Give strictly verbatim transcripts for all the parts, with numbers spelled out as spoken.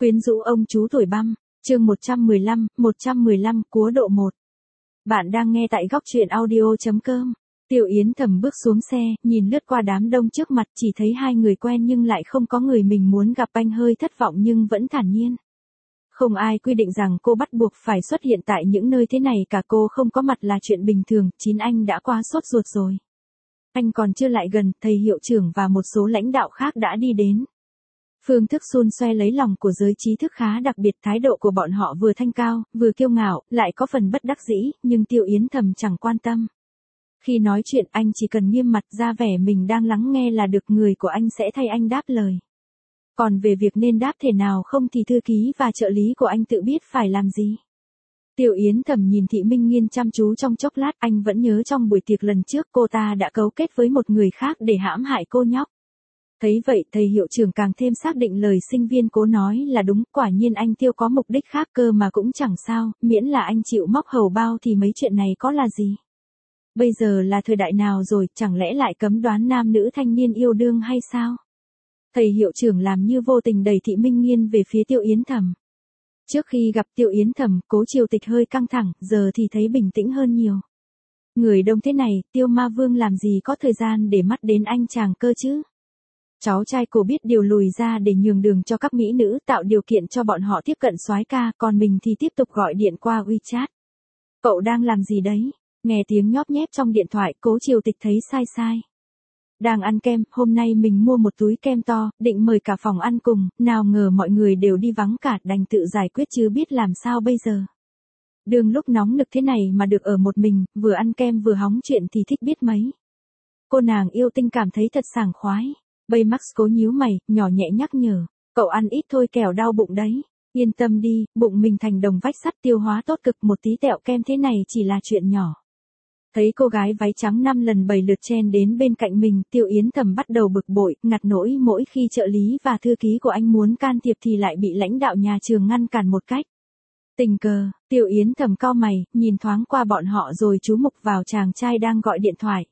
Quyến rũ ông chú tuổi băm, chương một trăm mười lăm, một trăm mười lăm cúa độ một. Bạn đang nghe tại góc truyện audio.com. Tiêu Yến Thầm bước xuống xe, nhìn lướt qua đám đông trước mặt, chỉ thấy hai người quen nhưng lại không có người mình muốn gặp, anh hơi thất vọng nhưng vẫn thản nhiên. Không ai quy định rằng cô bắt buộc phải xuất hiện tại những nơi thế này cả, cô không có mặt là chuyện bình thường, chín anh đã qua sốt ruột rồi. Anh còn chưa lại gần, thầy hiệu trưởng và một số lãnh đạo khác đã đi đến. Phương thức xun xoe lấy lòng của giới trí thức khá đặc biệt, thái độ của bọn họ vừa thanh cao, vừa kiêu ngạo, lại có phần bất đắc dĩ, nhưng Tiêu Yến Thầm chẳng quan tâm. Khi nói chuyện anh chỉ cần nghiêm mặt ra vẻ mình đang lắng nghe là được, người của anh sẽ thay anh đáp lời. Còn về việc nên đáp thế nào không thì thư ký và trợ lý của anh tự biết phải làm gì. Tiêu Yến Thầm nhìn Thị Minh Nghiên chăm chú trong chốc lát, anh vẫn nhớ trong buổi tiệc lần trước cô ta đã cấu kết với một người khác để hãm hại cô nhóc. Thấy vậy thầy hiệu trưởng càng thêm xác định lời sinh viên cố nói là đúng, quả nhiên anh Tiêu có mục đích khác cơ mà cũng chẳng sao, miễn là anh chịu móc hầu bao thì mấy chuyện này có là gì. Bây giờ là thời đại nào rồi, chẳng lẽ lại cấm đoán nam nữ thanh niên yêu đương hay sao? Thầy hiệu trưởng làm như vô tình đẩy Thị Minh Nghiên về phía Tiêu Yến Thầm. Trước khi gặp Tiêu Yến Thầm, Cố Triều Tịch hơi căng thẳng, giờ thì thấy bình tĩnh hơn nhiều. Người đông thế này, Tiêu Ma Vương làm gì có thời gian để mắt đến anh chàng cơ chứ? Cháu trai cô biết điều lùi ra để nhường đường cho các mỹ nữ, tạo điều kiện cho bọn họ tiếp cận soái ca, còn mình thì tiếp tục gọi điện qua WeChat. Cậu đang làm gì đấy? Nghe tiếng nhóp nhép trong điện thoại, Cố Triều Tịch thấy sai sai. Đang ăn kem, hôm nay mình mua một túi kem to, định mời cả phòng ăn cùng, nào ngờ mọi người đều đi vắng cả, đành tự giải quyết chứ biết làm sao bây giờ. Đường lúc nóng nực thế này mà được ở một mình, vừa ăn kem vừa hóng chuyện thì thích biết mấy. Cô nàng yêu tinh cảm thấy thật sảng khoái. Baymax cố nhíu mày, nhỏ nhẹ nhắc nhở, cậu ăn ít thôi kẻo đau bụng đấy. Yên tâm đi, bụng mình thành đồng vách sắt, tiêu hóa tốt cực, một tí tẹo kem thế này chỉ là chuyện nhỏ. Thấy cô gái váy trắng năm lần bảy lượt chen đến bên cạnh mình, Tiêu Yến Thầm bắt đầu bực bội, ngặt nỗi mỗi khi trợ lý và thư ký của anh muốn can thiệp thì lại bị lãnh đạo nhà trường ngăn cản một cách. Tình cờ, Tiêu Yến Thầm cau mày, nhìn thoáng qua bọn họ rồi chú mục vào chàng trai đang gọi điện thoại.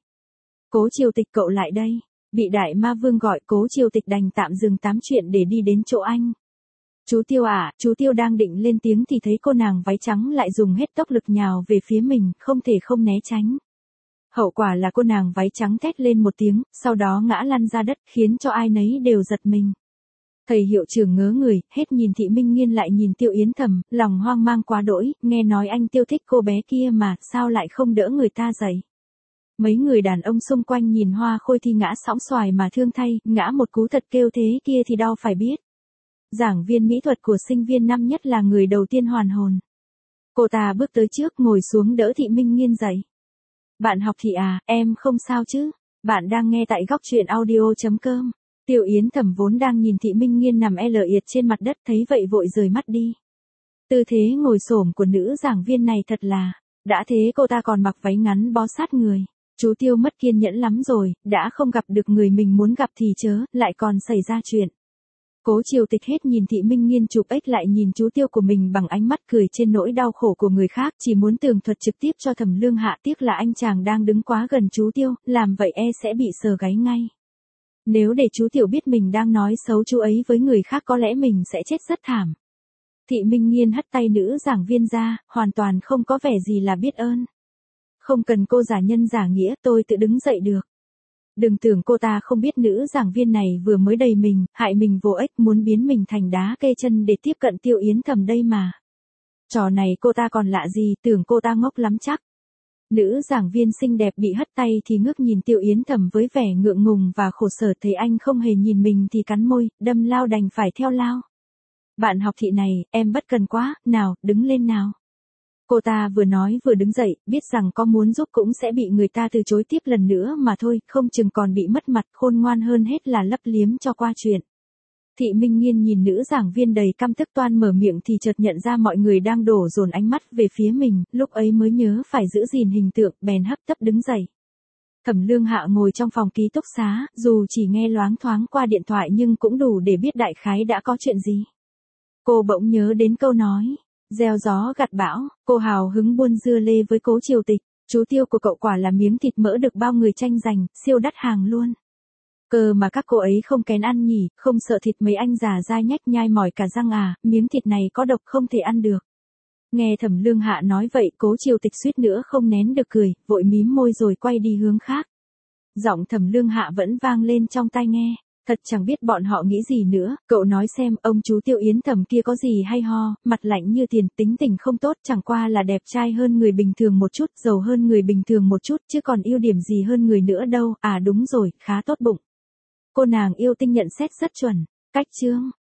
Cố Triều Tịch, cậu lại đây. Bị Đại Ma Vương gọi, Cố Triều Tịch đành tạm dừng tám chuyện để đi đến chỗ anh. Chú Tiêu à, chú Tiêu đang định lên tiếng thì thấy cô nàng váy trắng lại dùng hết tốc lực nhào về phía mình, không thể không né tránh. Hậu quả là cô nàng váy trắng thét lên một tiếng, sau đó ngã lăn ra đất, khiến cho ai nấy đều giật mình. Thầy hiệu trưởng ngớ người, hết nhìn Thị Minh Nghiên lại nhìn Tiêu Yến Thầm, lòng hoang mang quá đỗi, nghe nói anh Tiêu thích cô bé kia mà, sao lại không đỡ người ta dậy. Mấy người đàn ông xung quanh nhìn Hoa Khôi Thi ngã sóng xoài mà thương thay, ngã một cú thật kêu thế kia thì đau phải biết. Giảng viên mỹ thuật của sinh viên năm nhất là người đầu tiên hoàn hồn. Cô ta bước tới trước ngồi xuống đỡ Thị Minh Nghiên dậy. Bạn học Thị à, em không sao chứ? Bạn đang nghe tại góc truyện audio.com. Tiêu Yến Thầm vốn đang nhìn Thị Minh Nghiên nằm ê lờ ịệt trên mặt đất, thấy vậy vội rời mắt đi. Tư thế ngồi xổm của nữ giảng viên này thật là, đã thế cô ta còn mặc váy ngắn bó sát người. Chú Tiêu mất kiên nhẫn lắm rồi, đã không gặp được người mình muốn gặp thì chớ, lại còn xảy ra chuyện. Cố Triều Tịch hết nhìn Thị Minh Nghiên chụp ếch lại nhìn chú Tiêu của mình bằng ánh mắt cười trên nỗi đau khổ của người khác, chỉ muốn tường thuật trực tiếp cho Thẩm Lương Hạ, tiếc là anh chàng đang đứng quá gần chú Tiêu, làm vậy e sẽ bị sờ gáy ngay. Nếu để chú Tiểu biết mình đang nói xấu chú ấy với người khác có lẽ mình sẽ chết rất thảm. Thị Minh Nghiên hất tay nữ giảng viên ra, hoàn toàn không có vẻ gì là biết ơn. Không cần cô giả nhân giả nghĩa, tôi tự đứng dậy được. Đừng tưởng cô ta không biết nữ giảng viên này vừa mới đầy mình, hại mình vô ích, muốn biến mình thành đá kê chân để tiếp cận Tiêu Yến Thầm đây mà. Trò này cô ta còn lạ gì, tưởng cô ta ngốc lắm chắc. Nữ giảng viên xinh đẹp bị hất tay thì ngước nhìn Tiêu Yến Thầm với vẻ ngượng ngùng và khổ sở, thấy anh không hề nhìn mình thì cắn môi, đâm lao đành phải theo lao. Bạn học Thị này, em bất cần quá, nào, đứng lên nào. Cô ta vừa nói vừa đứng dậy, biết rằng có muốn giúp cũng sẽ bị người ta từ chối tiếp lần nữa mà thôi, không chừng còn bị mất mặt, khôn ngoan hơn hết là lấp liếm cho qua chuyện. Thị Minh Nghiên nhìn nữ giảng viên đầy căm tức toan mở miệng thì chợt nhận ra mọi người đang đổ dồn ánh mắt về phía mình, lúc ấy mới nhớ phải giữ gìn hình tượng, bèn hấp tấp đứng dậy. Thẩm Lương Hạ ngồi trong phòng ký túc xá, dù chỉ nghe loáng thoáng qua điện thoại nhưng cũng đủ để biết đại khái đã có chuyện gì. Cô bỗng nhớ đến câu nói. Gieo gió gặt bão, cô hào hứng buôn dưa lê với Cố Triều Tịch, chú Tiêu của cậu quả là miếng thịt mỡ được bao người tranh giành, siêu đắt hàng luôn. Cơ mà các cô ấy không kén ăn nhỉ, không sợ thịt mấy anh già dai nhách nhai mỏi cả răng à, miếng thịt này có độc không thể ăn được. Nghe Thẩm Lương Hạ nói vậy, Cố Triều Tịch suýt nữa không nén được cười, vội mím môi rồi quay đi hướng khác. Giọng Thẩm Lương Hạ vẫn vang lên trong tai nghe, thật chẳng biết bọn họ nghĩ gì nữa, cậu nói xem, ông chú Tiêu Yến Thẩm kia có gì hay ho, mặt lạnh như tiền, tính tình không tốt, chẳng qua là đẹp trai hơn người bình thường một chút, giàu hơn người bình thường một chút, chứ còn ưu điểm gì hơn người nữa đâu, à đúng rồi, khá tốt bụng. Cô nàng yêu tinh nhận xét rất chuẩn, cách chương.